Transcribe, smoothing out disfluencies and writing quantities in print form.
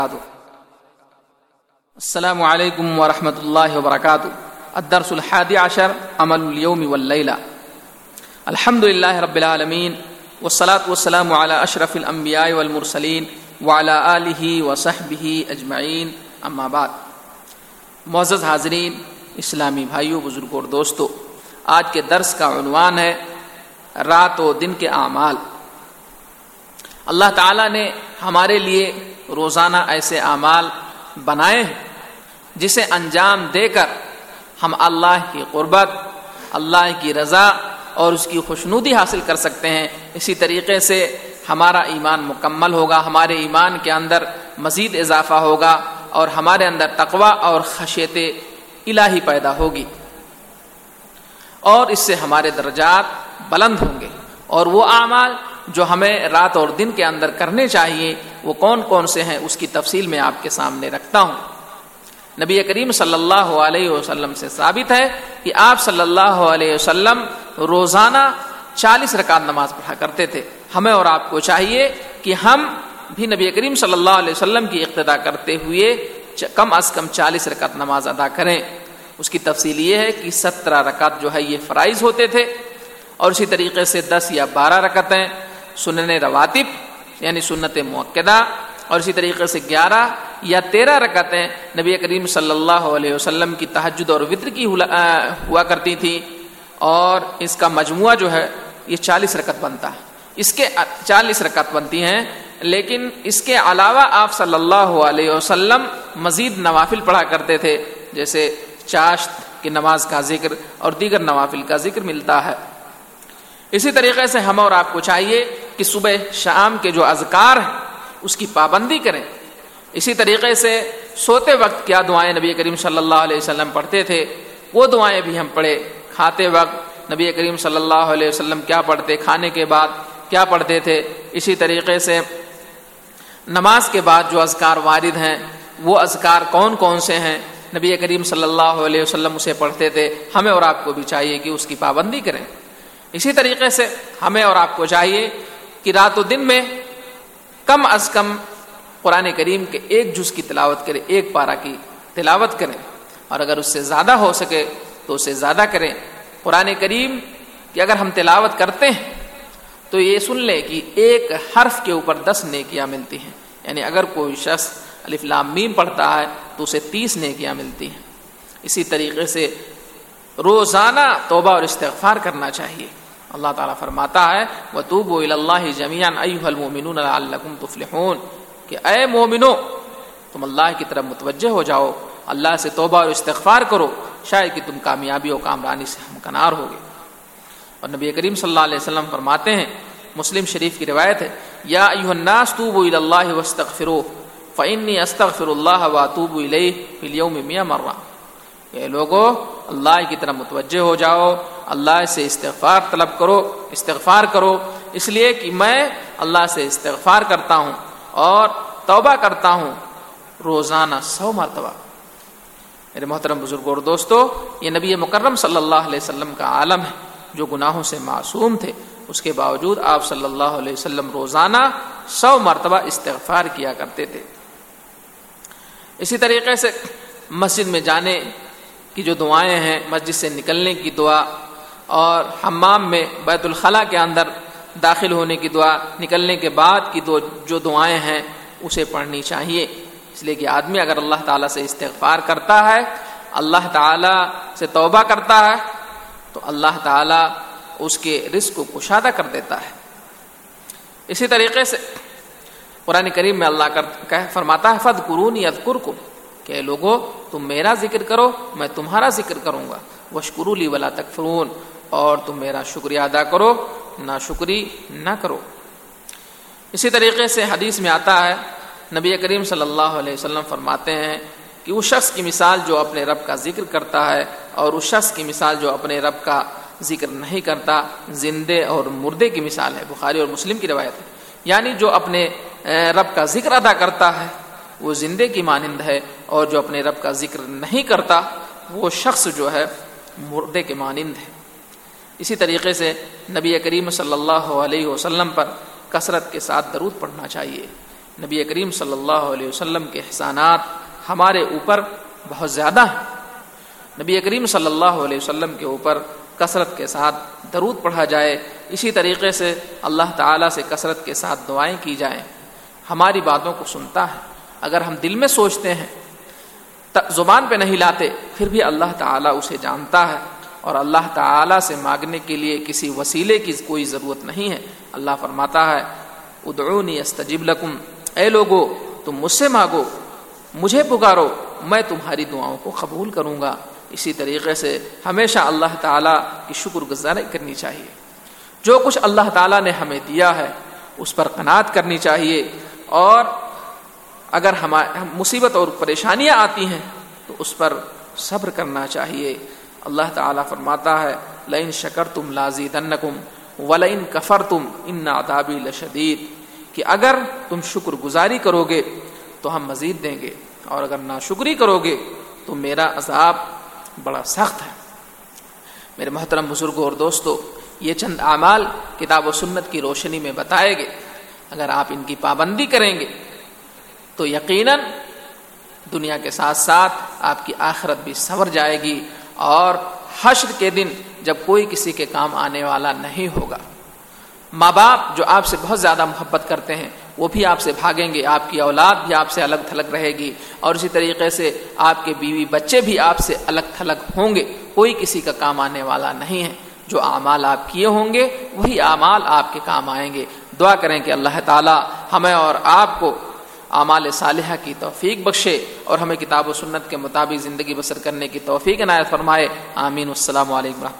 السلام علیکم ورحمۃ اللہ وبرکاتہ. الدرس الحادی عشر عمل اليوم واللیلہ. الحمد للہ رب العالمین والصلاة والسلام علی اشرف الانبیاء والمرسلین وعلی آلہ وصحبہ اجمعین. اما بعد. معزز حاضرین، اسلامی بھائیوں، بزرگوں اور دوستو، آج کے درس کا عنوان ہے رات و دن کے اعمال. اللہ تعالیٰ نے ہمارے لیے روزانہ ایسے اعمال بنائے ہیں جسے انجام دے کر ہم اللہ کی قربت، اللہ کی رضا اور اس کی خوشنودی حاصل کر سکتے ہیں. اسی طریقے سے ہمارا ایمان مکمل ہوگا، ہمارے ایمان کے اندر مزید اضافہ ہوگا اور ہمارے اندر تقوی اور خشیت الہی پیدا ہوگی، اور اس سے ہمارے درجات بلند ہوں گے. اور وہ اعمال جو ہمیں رات اور دن کے اندر کرنے چاہیے وہ کون کون سے ہیں، اس کی تفصیل میں آپ کے سامنے رکھتا ہوں. نبی کریم صلی اللہ علیہ وسلم سے ثابت ہے کہ آپ صلی اللہ علیہ وسلم روزانہ 40 رکعت نماز پڑھا کرتے تھے. ہمیں اور آپ کو چاہیے کہ ہم بھی نبی کریم صلی اللہ علیہ وسلم کی اقتداء کرتے ہوئے کم از کم 40 رکعت نماز ادا کریں. اس کی تفصیل یہ ہے کہ 17 رکعت جو ہے یہ فرائض ہوتے تھے، اور اسی طریقے سے 10 یا 12 رکعتیں سنن رواتب یعنی سنت مؤکدہ، اور اسی طریقے سے 11 یا 13 رکعتیں نبی کریم صلی اللہ علیہ وسلم کی تہجد اور وتر کی ہوا کرتی تھی، اور اس کا مجموعہ جو ہے یہ 40 رکعت بنتا ہے. اس کے 40 رکعت بنتی ہیں، لیکن اس کے علاوہ آپ صلی اللہ علیہ وسلم مزید نوافل پڑھا کرتے تھے، جیسے چاشت کی نماز کا ذکر اور دیگر نوافل کا ذکر ملتا ہے. اسی طریقے سے ہم اور آپ کو چاہیے کہ صبح شام کے جو اذکار ہیں اس کی پابندی کریں. اسی طریقے سے سوتے وقت کیا دعائیں نبی کریم صلی اللہ علیہ وسلم پڑھتے تھے وہ دعائیں بھی ہم پڑھیں. کھاتے وقت نبی کریم صلی اللہ علیہ وسلم کیا پڑھتے، کھانے کے بعد کیا پڑھتے تھے. اسی طریقے سے نماز کے بعد جو اذکار وارد ہیں وہ اذکار کون کون سے ہیں، نبی کریم صلی اللہ علیہ وسلم اسے پڑھتے تھے. ہمیں اور آپ کو بھی چاہیے کہ اس کی پابندی کریں. اسی طریقے سے ہمیں اور آپ کو چاہیے کہ رات و دن میں کم از کم قرآن کریم کے ایک جز کی تلاوت کریں، ایک پارہ کی تلاوت کریں، اور اگر اس سے زیادہ ہو سکے تو اسے زیادہ کریں. قرآن کریم کی اگر ہم تلاوت کرتے ہیں تو یہ سن لیں کہ ایک حرف کے اوپر 10 نیکیاں ملتی ہیں. یعنی اگر کوئی شخص الف لام میم پڑھتا ہے تو اسے 30 نیکیاں ملتی ہیں. اسی طریقے سے روزانہ توبہ اور استغفار کرنا چاہیے. اللہ تعالیٰ فرماتا ہے وَتُوبُوا إِلَى اللَّهِ جَمِيعًا أَيُّهَا الْمُؤْمِنُونَ لَعَلَّكُمْ تُفْلِحُونَ، کہ اے مومنو تم اللہ کی طرف متوجہ ہو جاؤ، اللہ سے توبہ اور استغفار کرو، شاید کہ تم کامیابی و کامرانی سے ہمکنار ہوگے. اور نبی کریم صلی اللہ علیہ وسلم فرماتے ہیں، مسلم شریف کی روایت ہے، یا ایھا الناس توبوا الی اللہ واستغفروہ فانی استغفر اللہ واتوب الیہ فی اليوم 100 مرہ. اے لوگو اللہ کی طرف متوجہ ہو جاؤ، اللہ سے استغفار طلب کرو، استغفار کرو، اس لیے کہ میں اللہ سے استغفار کرتا ہوں اور توبہ کرتا ہوں روزانہ 100 مرتبہ. میرے محترم بزرگوں اور دوستو، یہ نبی مکرم صلی اللہ علیہ وسلم کا عالم ہے جو گناہوں سے معصوم تھے. اس کے باوجود آپ صلی اللہ علیہ وسلم روزانہ 100 مرتبہ استغفار کیا کرتے تھے. اسی طریقے سے مسجد میں جانے کی جو دعائیں ہیں، مسجد سے نکلنے کی دعا، اور حمام میں بیت الخلاء کے اندر داخل ہونے کی دعا، نکلنے کے بعد کی جو دعائیں ہیں اسے پڑھنی چاہیے. اس لیے کہ آدمی اگر اللہ تعالیٰ سے استغفار کرتا ہے، اللہ تعالیٰ سے توبہ کرتا ہے، تو اللہ تعالیٰ اس کے رزق کو کشادہ کر دیتا ہے. اسی طریقے سے قرآن کریم میں اللہ فرماتا ہے فاذکرونی اذکرکم، کہ لوگو تم میرا ذکر کرو میں تمہارا ذکر کروں گا، واشکروا لی ولا تکفرون، اور تم میرا شکریہ ادا کرو، ناشکری نہ کرو. اسی طریقے سے حدیث میں آتا ہے، نبی کریم صلی اللہ علیہ وسلم فرماتے ہیں کہ اس شخص کی مثال جو اپنے رب کا ذکر کرتا ہے اور اس شخص کی مثال جو اپنے رب کا ذکر نہیں کرتا زندے اور مردے کی مثال ہے. بخاری اور مسلم کی روایت ہے. یعنی جو اپنے رب کا ذکر ادا کرتا ہے وہ زندے کی مانند ہے، اور جو اپنے رب کا ذکر نہیں کرتا وہ شخص جو ہے مردے کے مانند ہے. اسی طریقے سے نبی کریم صلی اللہ علیہ وسلم پر کثرت کے ساتھ درود پڑھنا چاہیے. نبی کریم صلی اللہ علیہ وسلم کے احسانات ہمارے اوپر بہت زیادہ ہیں۔ نبی کریم صلی اللہ علیہ وسلم کے اوپر کثرت کے ساتھ درود پڑھا جائے، اسی طریقے سے اللہ تعالیٰ سے کثرت کے ساتھ دعائیں کی جائیں۔ ہماری باتوں کو سنتا ہے، اگر ہم دل میں سوچتے ہیں زبان پہ نہیں لاتے، پھر بھی اللہ تعالیٰ اسے جانتا ہے، اور اللہ تعالیٰ سے مانگنے کے لیے کسی وسیلے کی کوئی ضرورت نہیں ہے۔ اللہ فرماتا ہے ادعونی استجب لکم، اے لوگو تم مجھ سے مانگو، مجھے پکارو، میں تمہاری دعاؤں کو قبول کروں گا۔ اسی طریقے سے ہمیشہ اللہ تعالیٰ کی شکر گزاری کرنی چاہیے۔ جو کچھ اللہ تعالیٰ نے ہمیں دیا ہے اس پر قناعت کرنی چاہیے، اور اگر ہم مصیبت اور پریشانیاں آتی ہیں تو اس پر صبر کرنا چاہیے۔ اللہ تعالیٰ فرماتا ہے لئن شکرتم لازیدنکم ولئن کفرتم ان عذابی لشدید، کہ اگر تم شکر گزاری کرو گے تو ہم مزید دیں گے، اور اگر ناشکری کرو گے تو میرا عذاب بڑا سخت ہے۔ میرے محترم بزرگوں اور دوستو، یہ چند اعمال کتاب و سنت کی روشنی میں بتائے گئے، اگر آپ ان کی پابندی کریں گے تو یقیناً دنیا کے ساتھ ساتھ آپ کی آخرت بھی سنور جائے گی، اور حشر کے دن جب کوئی کسی کے کام آنے والا نہیں ہوگا۔ ماں باپ جو آپ سے بہت زیادہ محبت کرتے ہیں وہ بھی آپ سے بھاگیں گے، آپ کی اولاد بھی آپ سے الگ تھلگ رہے گی، اور اسی طریقے سے آپ کے بیوی بچے بھی آپ سے الگ تھلگ ہوں گے، کوئی کسی کا کام آنے والا نہیں ہے۔ جو اعمال آپ کیے ہوں گے وہی اعمال آپ کے کام آئیں گے۔ دعا کریں کہ اللہ تعالی ہمیں اور آپ کو اعمال صالحہ کی توفیق بخشے، اور ہمیں کتاب و سنت کے مطابق زندگی بسر کرنے کی توفیق عنایت فرمائے۔ آمین۔ السلام علیکم۔